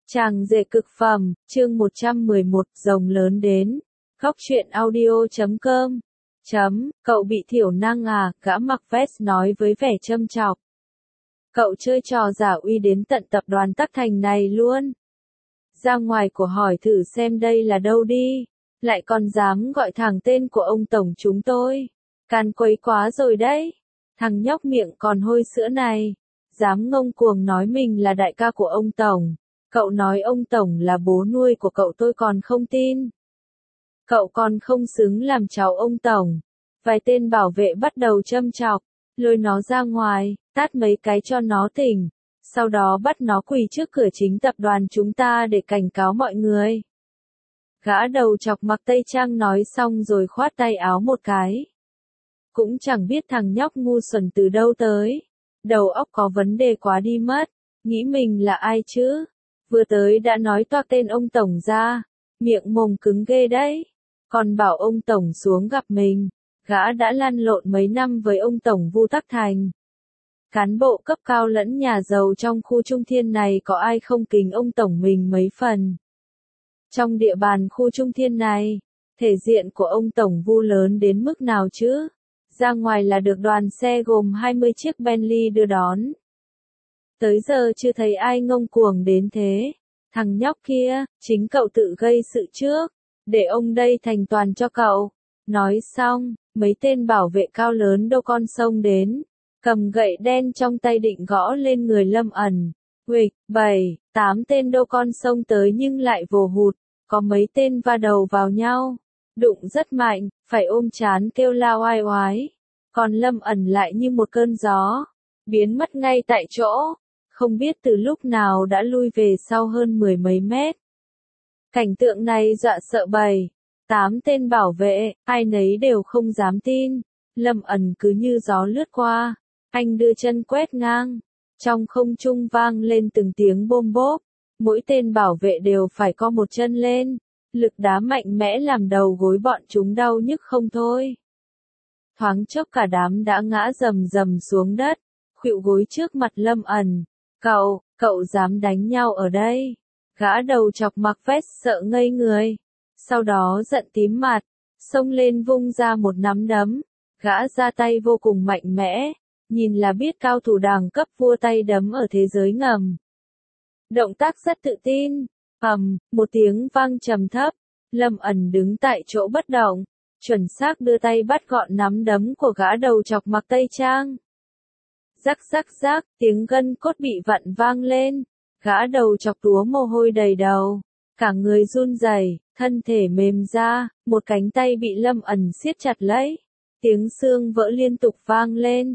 Chàng rể cực phẩm, chương 111, rồng lớn đến. Góc truyện audio.com. Cậu bị thiểu năng à, gã mặc vest nói với vẻ châm chọc. Cậu chơi trò giả uy đến tận tập đoàn Tắc Thành này luôn. Ra ngoài của hỏi thử xem đây là đâu đi. Lại còn dám gọi thẳng tên của ông tổng chúng tôi. Can quấy quá rồi đấy. Thằng nhóc miệng còn hôi sữa này. Dám ngông cuồng nói mình là đại ca của ông tổng. Cậu nói ông tổng là bố nuôi của cậu tôi còn không tin. Cậu còn không xứng làm cháu ông tổng. Vài tên bảo vệ bắt đầu châm chọc, lôi nó ra ngoài, tát mấy cái cho nó tỉnh. Sau đó bắt nó quỳ trước cửa chính tập đoàn chúng ta để cảnh cáo mọi người. Gã đầu chọc mặc tây trang nói xong rồi khoát tay áo một cái. Cũng chẳng biết thằng nhóc ngu xuẩn từ đâu tới. Đầu óc có vấn đề quá đi mất. Nghĩ mình là ai chứ? Vừa tới đã nói toạc tên ông tổng ra. Miệng mồm cứng ghê đấy. Còn bảo ông tổng xuống gặp mình. Gã đã lăn lộn mấy năm với ông tổng Vu Tắc Thành. Cán bộ cấp cao lẫn nhà giàu trong khu Trung Thiên này có ai không kính ông tổng mình mấy phần. Trong địa bàn khu Trung Thiên này, thể diện của ông tổng Vu lớn đến mức nào chứ? Ra ngoài là được đoàn xe gồm 20 chiếc Bentley đưa đón. Tới giờ chưa thấy ai ngông cuồng đến thế. Thằng nhóc kia, chính cậu tự gây sự trước. Để ông đây thành toàn cho cậu. Nói xong, mấy tên bảo vệ cao lớn đô con xông đến. Cầm gậy đen trong tay định gõ lên người Lâm Ẩn. Huịch, 7, 8 tên đô con xông tới nhưng lại vồ hụt. Có mấy tên va đầu vào nhau. Đụng rất mạnh, phải ôm chán kêu la oai oái. Còn Lâm Ẩn lại như một cơn gió. Biến mất ngay tại chỗ. Không biết từ lúc nào đã lui về sau hơn 10 mấy mét. Cảnh tượng này dọa sợ 7, 8 tên bảo vệ, ai nấy đều không dám tin. Lâm Ẩn cứ như gió lướt qua. Anh đưa chân quét ngang. Trong không trung vang lên từng tiếng bôm bốp. Mỗi tên bảo vệ đều phải co một chân lên. Lực đá mạnh mẽ làm đầu gối bọn chúng đau nhức không thôi. Thoáng chốc cả đám đã ngã rầm rầm xuống đất. Khuỵu gối trước mặt Lâm Ẩn. Cậu dám đánh nhau ở đây. Gã đầu chọc mặc vest sợ ngây người. Sau đó giận tím mặt. Xông lên vung ra một nắm đấm. Gã ra tay vô cùng mạnh mẽ. Nhìn là biết cao thủ đẳng cấp vua tay đấm ở thế giới ngầm. Động tác rất tự tin. Một tiếng vang trầm thấp. Lâm Ẩn đứng tại chỗ bất động. Chuẩn xác đưa tay bắt gọn nắm đấm của gã đầu chọc mặc tây trang. Rắc rắc rắc, tiếng gân cốt bị vặn vang lên. Gã đầu chọc túa mồ hôi đầy đầu. Cả người run rẩy, thân thể mềm ra, một cánh tay bị Lâm Ẩn siết chặt lấy. Tiếng xương vỡ liên tục vang lên.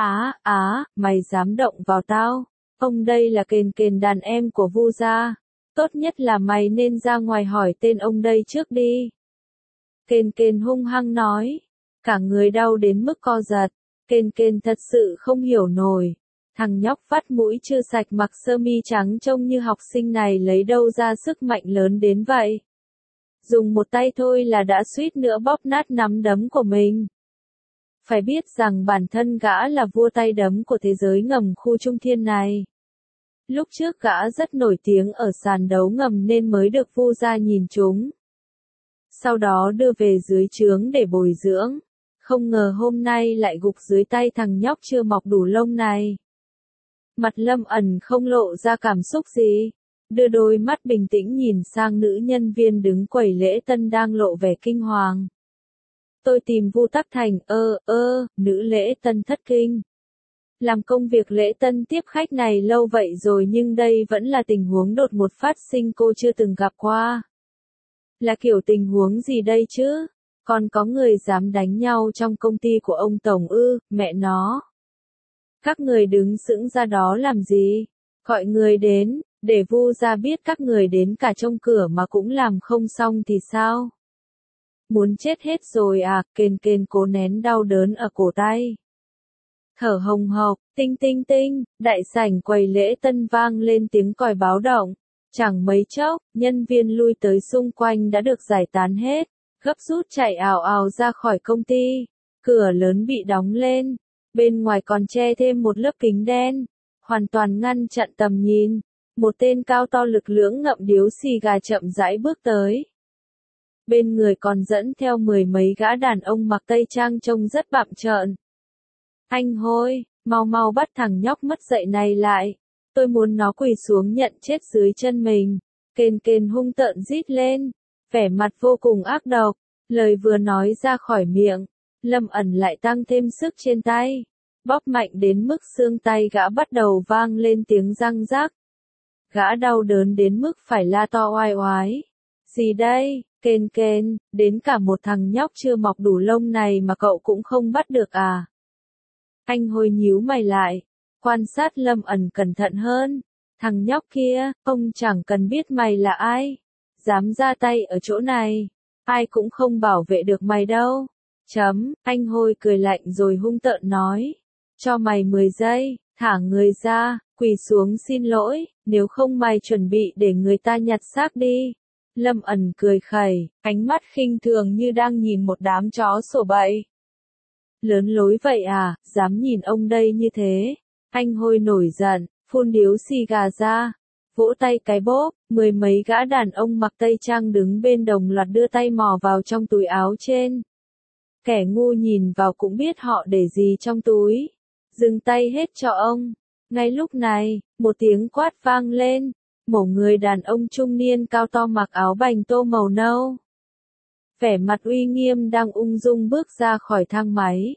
Mày dám động vào tao. Ông đây là kền đàn em của Vu gia. Tốt nhất là mày nên ra ngoài hỏi tên ông đây trước đi. Kền hung hăng nói. Cả người đau đến mức co giật. Kền thật sự không hiểu nổi. Thằng nhóc vắt mũi chưa sạch mặc sơ mi trắng trông như học sinh này lấy đâu ra sức mạnh lớn đến vậy. Dùng một tay thôi là đã suýt nữa bóp nát nắm đấm của mình. Phải biết rằng bản thân gã là vua tay đấm của thế giới ngầm khu Trung Thiên này. Lúc trước gã rất nổi tiếng ở sàn đấu ngầm nên mới được Vu gia nhìn trúng. Sau đó đưa về dưới trướng để bồi dưỡng. Không ngờ hôm nay lại gục dưới tay thằng nhóc chưa mọc đủ lông này. Mặt Lâm Ẩn không lộ ra cảm xúc gì. Đưa đôi mắt bình tĩnh nhìn sang nữ nhân viên đứng quầy lễ tân đang lộ vẻ kinh hoàng. Tôi tìm Vu Tắc Thành, nữ lễ tân thất kinh. Làm công việc lễ tân tiếp khách này lâu vậy rồi nhưng đây vẫn là tình huống đột ngột phát sinh cô chưa từng gặp qua. Là kiểu tình huống gì đây chứ? Còn có người dám đánh nhau trong công ty của ông tổng ư, mẹ nó. Các người đứng sững ra đó làm gì? Gọi người đến, để Vu gia biết các người đến cả trong cửa mà cũng làm không xong thì sao? Muốn chết hết rồi à, kền cố nén đau đớn ở cổ tay. Thở hồng hộc, tinh tinh tinh, đại sảnh quầy lễ tân vang lên tiếng còi báo động. Chẳng mấy chốc, nhân viên lui tới xung quanh đã được giải tán hết, gấp rút chạy ào ào ra khỏi công ty. Cửa lớn bị đóng lên, bên ngoài còn che thêm một lớp kính đen, hoàn toàn ngăn chặn tầm nhìn. Một tên cao to lực lưỡng ngậm điếu xì gà chậm rãi bước tới. Bên người còn dẫn theo 10 mấy gã đàn ông mặc tây trang trông rất bặm trợn. Anh Hôi, mau mau bắt thằng nhóc mất dạy này lại. Tôi muốn nó quỳ xuống nhận chết dưới chân mình. Kền kền hung tợn rít lên. Vẻ mặt vô cùng ác độc. Lời vừa nói ra khỏi miệng. Lâm Ẩn lại tăng thêm sức trên tay. Bóp mạnh đến mức xương tay gã bắt đầu vang lên tiếng răng rắc. Gã đau đớn đến mức phải la to oai oái. Gì đây, kền kền, đến cả một thằng nhóc chưa mọc đủ lông này mà cậu cũng không bắt được à? Anh Hôi nhíu mày lại, quan sát Lâm Ẩn cẩn thận hơn. Thằng nhóc kia, ông chẳng cần biết mày là ai. Dám ra tay ở chỗ này, ai cũng không bảo vệ được mày đâu. Anh Hôi cười lạnh rồi hung tợn nói. Cho mày 10 giây, thả người ra, quỳ xuống xin lỗi, nếu không mày chuẩn bị để người ta nhặt xác đi. Lâm Ẩn cười khẩy, ánh mắt khinh thường như đang nhìn một đám chó sổ bậy. Lớn lối vậy à, dám nhìn ông đây như thế. Anh Hôi nổi giận, phun điếu xì gà ra, vỗ tay cái bóp, 10 mấy gã đàn ông mặc tây trang đứng bên đồng loạt đưa tay mò vào trong túi áo trên. Kẻ ngu nhìn vào cũng biết họ để gì trong túi. Dừng tay hết cho ông. Ngay lúc này, một tiếng quát vang lên. Một người đàn ông trung niên cao to mặc áo bành tô màu nâu. Vẻ mặt uy nghiêm đang ung dung bước ra khỏi thang máy.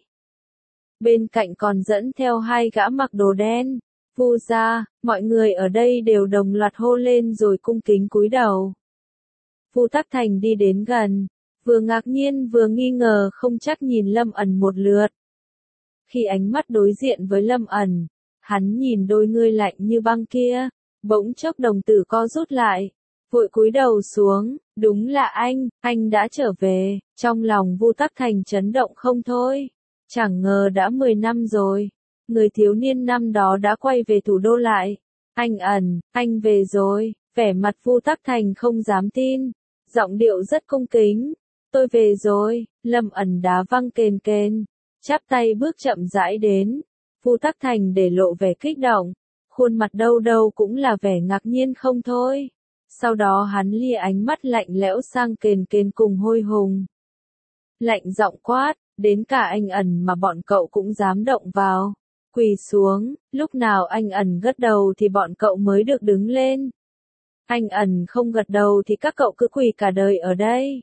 Bên cạnh còn dẫn theo 2 gã mặc đồ đen. Vu gia, mọi người ở đây đều đồng loạt hô lên rồi cung kính cúi đầu. Vu Tắc Thành đi đến gần, vừa ngạc nhiên vừa nghi ngờ không chắc nhìn Lâm Ẩn một lượt. Khi ánh mắt đối diện với Lâm Ẩn, hắn nhìn đôi ngươi lạnh như băng kia, bỗng chốc đồng tử co rút lại, vội cúi đầu xuống, đúng là anh đã trở về, trong lòng Vu Tắc Thành chấn động không thôi, chẳng ngờ đã 10 năm rồi, người thiếu niên năm đó đã quay về thủ đô lại, anh Ẩn, anh về rồi, vẻ mặt Vu Tắc Thành không dám tin, giọng điệu rất cung kính, tôi về rồi, Lâm Ẩn đá văng kền kền. Chắp tay bước chậm rãi đến, Vu Tắc Thành để lộ vẻ kích động, khuôn mặt đâu đâu cũng là vẻ ngạc nhiên không thôi. Sau đó hắn lia ánh mắt lạnh lẽo sang kền kền cùng Hôi Hùng. Lạnh giọng quát, đến cả anh Ẩn mà bọn cậu cũng dám động vào. Quỳ xuống, lúc nào anh Ẩn gật đầu thì bọn cậu mới được đứng lên. Anh Ẩn không gật đầu thì các cậu cứ quỳ cả đời ở đây.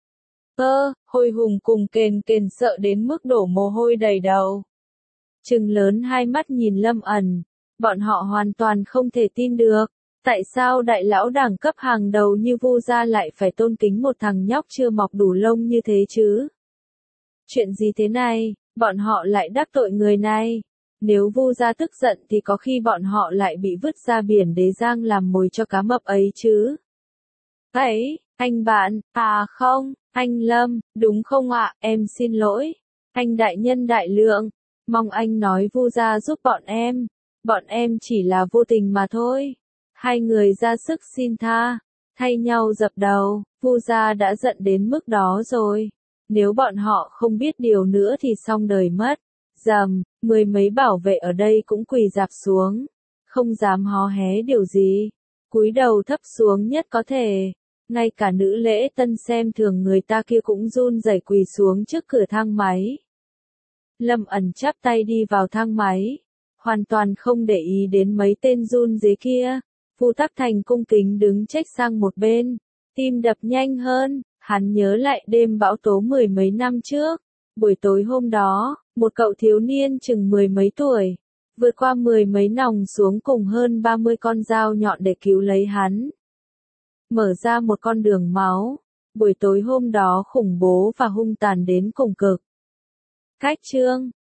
Hôi Hùng cùng kền kền sợ đến mức đổ mồ hôi đầy đầu. Trừng lớn hai mắt nhìn Lâm Ẩn, bọn họ hoàn toàn không thể tin được, tại sao đại lão đẳng cấp hàng đầu như Vu gia lại phải tôn kính một thằng nhóc chưa mọc đủ lông như thế chứ? Chuyện gì thế này, bọn họ lại đắc tội người này, nếu Vu gia tức giận thì có khi bọn họ lại bị vứt ra biển Đế Giang làm mồi cho cá mập ấy chứ? Ấy, anh bạn, à không, anh Lâm, đúng không ạ, em xin lỗi. Anh đại nhân đại lượng, mong anh nói Vu gia giúp bọn em chỉ là vô tình mà thôi. Hai người ra sức xin tha, thay nhau dập đầu, Vu gia đã giận đến mức đó rồi. Nếu bọn họ không biết điều nữa thì xong đời mất. Dầm, 10 mấy bảo vệ ở đây cũng quỳ rạp xuống, không dám hó hé điều gì, cúi đầu thấp xuống nhất có thể. Ngay cả nữ lễ tân xem thường người ta kia cũng run rẩy quỳ xuống trước cửa thang máy. Lâm Ẩn chắp tay đi vào thang máy, hoàn toàn không để ý đến mấy tên run rế kia. Vu Tắc Thành cung kính đứng chếch sang một bên, tim đập nhanh hơn, hắn nhớ lại đêm bão tố 10 mấy năm trước. Buổi tối hôm đó, một cậu thiếu niên chừng 10 mấy tuổi, vượt qua 10 mấy nòng xuống cùng hơn 30 con dao nhọn để cứu lấy hắn. Mở ra một con đường máu, buổi tối hôm đó khủng bố và hung tàn đến cùng cực. Cách chương